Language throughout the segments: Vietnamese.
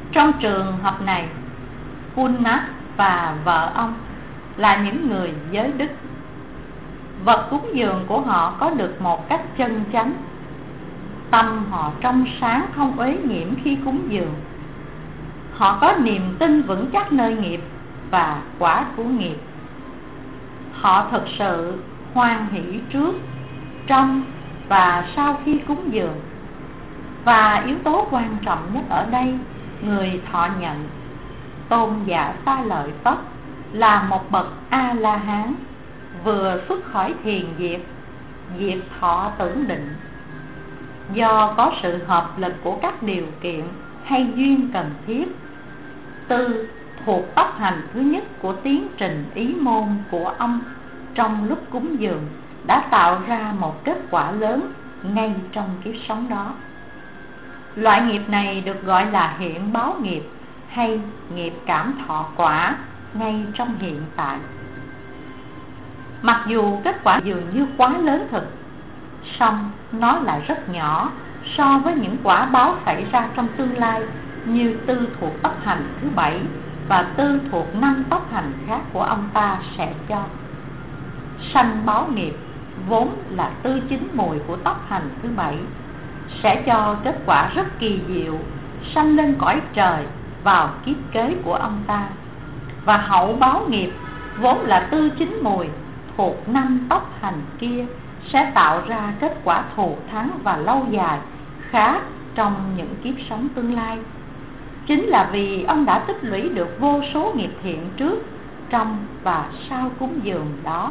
Trong trường hợp này, Punna và vợ ông là những người giới đức. Vật cúng dường của họ có được một cách chân chánh. Tâm họ trong sáng không uế nhiễm khi cúng dường. Họ có niềm tin vững chắc nơi nghiệp và quả của nghiệp. Họ thực sự hoan hỷ trước, trong và sau khi cúng dường. Và yếu tố quan trọng nhất ở đây, người thọ nhận tôn giả Xá Lợi Phất là một bậc A-la-hán, vừa xuất khỏi thiền diệt thọ tưởng định. Do có sự hợp lực của các điều kiện hay duyên cần thiết, tư thuộc tốc hành thứ nhất của tiến trình ý môn của ông trong lúc cúng dường đã tạo ra một kết quả lớn ngay trong kiếp sống đó. Loại nghiệp này được gọi là hiện báo nghiệp hay nghiệp cảm thọ quả ngay trong hiện tại. Mặc dù kết quả dường như quá lớn thực, song nó lại rất nhỏ so với những quả báo xảy ra trong tương lai, như tư thuộc tốc hành thứ 7 và tư thuộc 5 tốc hành khác của ông ta sẽ cho. Sanh báo nghiệp vốn là tư chính mùi của tốc hành thứ 7 sẽ cho kết quả rất kỳ diệu, sanh lên cõi trời vào kiếp kế của ông ta. Và hậu báo nghiệp vốn là tư chính mùi thuộc 5 tốc hành kia sẽ tạo ra kết quả thù thắng và lâu dài khác trong những kiếp sống tương lai. Chính là vì ông đã tích lũy được vô số nghiệp thiện trước, trong và sau cúng dường đó.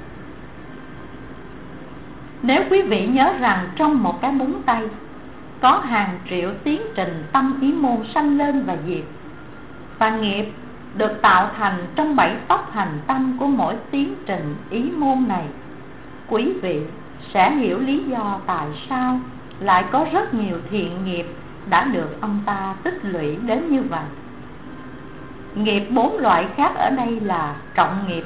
Nếu quý vị nhớ rằng trong một cái búng tay có hàng triệu tiến trình tâm ý môn sanh lên và diệt, và nghiệp được tạo thành trong 7 tốc hành tâm của mỗi tiến trình ý môn này, quý vị sẽ hiểu lý do tại sao lại có rất nhiều thiện nghiệp đã được ông ta tích lũy đến như vậy. Nghiệp 4 loại khác ở đây là trọng nghiệp,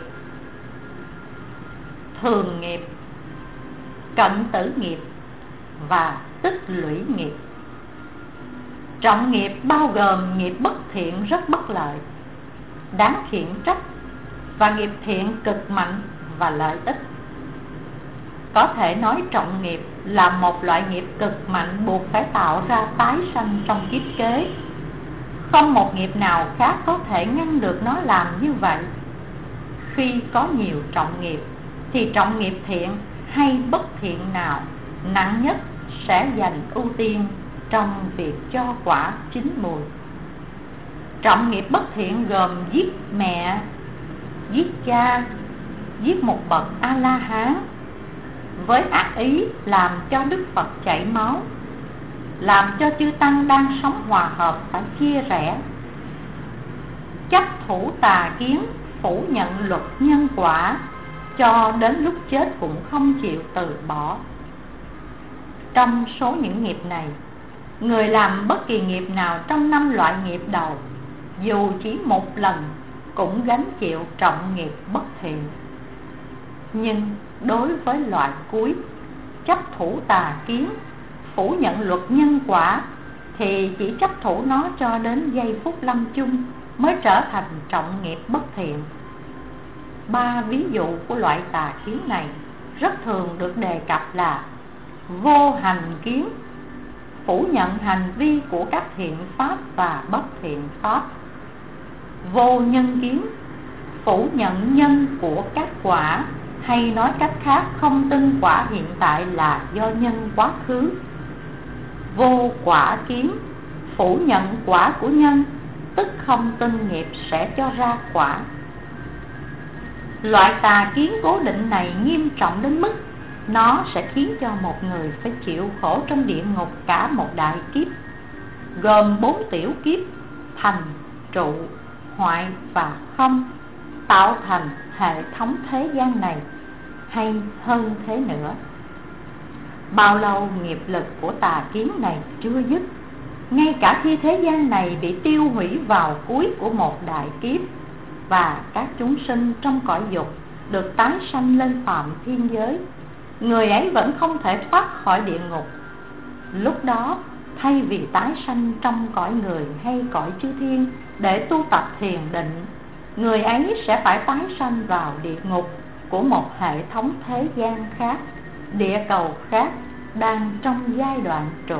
thường nghiệp, cận tử nghiệp và tích lũy nghiệp. Trọng nghiệp bao gồm nghiệp bất thiện rất bất lợi, đáng khiển trách, và nghiệp thiện cực mạnh và lợi ích. Có thể nói trọng nghiệp là một loại nghiệp cực mạnh buộc phải tạo ra tái sanh trong kiếp kế. Không một nghiệp nào khác có thể ngăn được nó làm như vậy. Khi có nhiều trọng nghiệp thì trọng nghiệp thiện hay bất thiện nào nặng nhất sẽ giành ưu tiên trong việc cho quả chín mùi. Trọng nghiệp bất thiện gồm giết mẹ, giết cha, giết một bậc A-la-hán, với ác ý làm cho Đức Phật chảy máu, làm cho chư tăng đang sống hòa hợp phải chia rẽ, chấp thủ tà kiến, phủ nhận luật nhân quả, cho đến lúc chết cũng không chịu từ bỏ. Trong số những nghiệp này, người làm bất kỳ nghiệp nào trong 5 loại nghiệp đầu, dù chỉ một lần cũng gánh chịu trọng nghiệp bất thiện. Nhưng đối với loại cuối, chấp thủ tà kiến, phủ nhận luật nhân quả, thì chỉ chấp thủ nó cho đến giây phút lâm chung mới trở thành trọng nghiệp bất thiện. 3 ví dụ của loại tà kiến này rất thường được đề cập là vô hành kiến, phủ nhận hành vi của các thiện pháp và bất thiện pháp; vô nhân kiến, phủ nhận nhân của các quả, hay nói cách khác, không tin quả hiện tại là do nhân quá khứ; vô quả kiến, phủ nhận quả của nhân, tức không tin nghiệp sẽ cho ra quả. Loại tà kiến cố định này nghiêm trọng đến mức nó sẽ khiến cho một người phải chịu khổ trong địa ngục cả một đại kiếp, gồm 4 tiểu kiếp: thành, trụ, hoại và không, tạo thành hệ thống thế gian này, hay hơn thế nữa. Bao lâu nghiệp lực của tà kiến này chưa dứt, ngay cả khi thế gian này bị tiêu hủy vào cuối của một đại kiếp, và các chúng sinh trong cõi dục được tái sanh lên phạm thiên giới, người ấy vẫn không thể thoát khỏi địa ngục. Lúc đó thay vì tái sanh trong cõi người hay cõi chư thiên để tu tập thiền định, người ấy sẽ phải tái sanh vào địa ngục của một hệ thống thế gian khác, địa cầu khác đang trong giai đoạn trụ.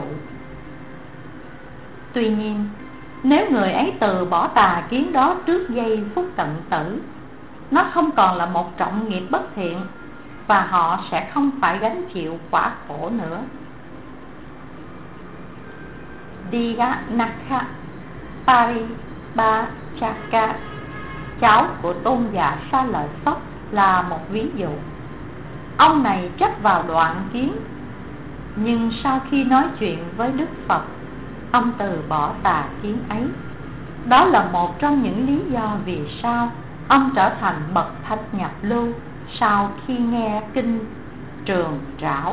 Tuy nhiên, nếu người ấy từ bỏ tà kiến đó trước giây phút cận tử, nó không còn là một trọng nghiệp bất thiện và họ sẽ không phải gánh chịu quả khổ nữa. Diyanakha Paribhachaka, cháu của tôn giả Sa Lợi Phất, là một ví dụ. Ông này chấp vào đoạn kiến, nhưng sau khi nói chuyện với Đức Phật, ông từ bỏ tà kiến ấy. Đó là một trong những lý do vì sao ông trở thành bậc thánh nhập lưu sau khi nghe kinh Trường Trảo.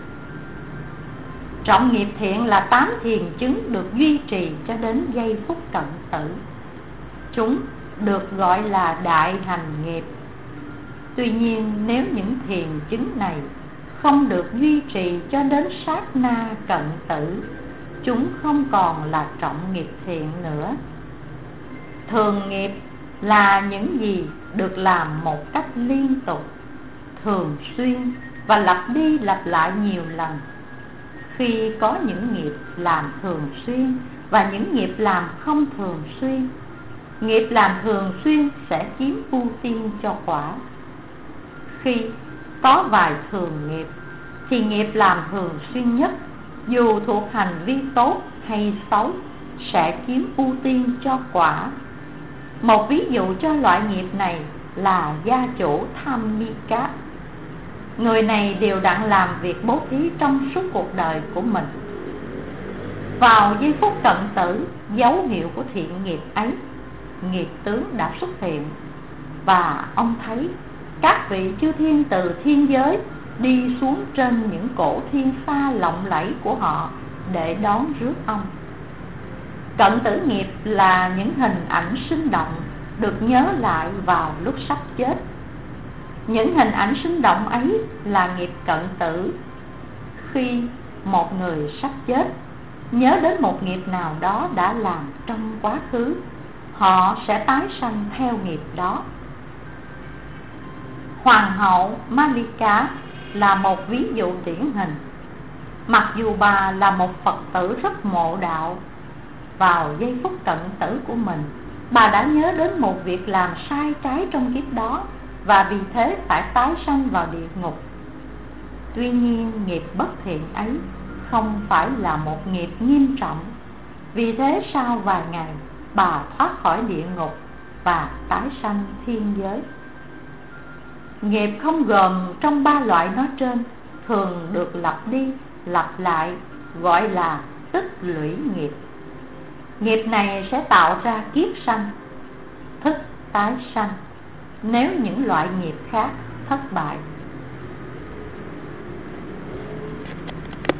Trọng nghiệp thiện là 8 thiền chứng được duy trì cho đến giây phút cận tử. Chúng được gọi là đại hành nghiệp. Tuy nhiên, nếu những thiền chứng này không được duy trì cho đến sát na cận tử, chúng không còn là trọng nghiệp thiện nữa. Thường nghiệp là những gì được làm một cách liên tục, thường xuyên và lặp đi lặp lại nhiều lần. Khi có những nghiệp làm thường xuyên và những nghiệp làm không thường xuyên, nghiệp làm thường xuyên sẽ chiếm ưu tiên cho quả. Khi có vài thường nghiệp thì nghiệp làm thường xuyên nhất, dù thuộc hành vi tốt hay xấu, sẽ chiếm ưu tiên cho quả. Một ví dụ cho loại nghiệp này là gia chủ Dhammika. Người này đều đặn làm việc bố thí trong suốt cuộc đời của mình. Vào giây phút cận tử, dấu hiệu của thiện nghiệp ấy, nghiệp tướng đã xuất hiện, và ông thấy các vị chư thiên từ thiên giới đi xuống trên những cổ thiên xa lộng lẫy của họ để đón rước ông. Cận tử nghiệp là những hình ảnh sinh động được nhớ lại vào lúc sắp chết. Những hình ảnh sinh động ấy là nghiệp cận tử. Khi một người sắp chết nhớ đến một nghiệp nào đó đã làm trong quá khứ, họ sẽ tái sanh theo nghiệp đó. Hoàng hậu Malika là một ví dụ điển hình. Mặc dù bà là một Phật tử rất mộ đạo, vào giây phút cận tử của mình, bà đã nhớ đến một việc làm sai trái trong kiếp đó và vì thế phải tái sanh vào địa ngục. Tuy nhiên, nghiệp bất thiện ấy không phải là một nghiệp nghiêm trọng. Vì thế sau vài ngày, bà thoát khỏi địa ngục và tái sanh thiên giới. Nghiệp không gồm trong 3 loại nói trên, thường được lặp đi lặp lại, gọi là tích lũy nghiệp. Nghiệp này sẽ tạo ra kiếp sanh, thức tái sanh, nếu những loại nghiệp khác thất bại.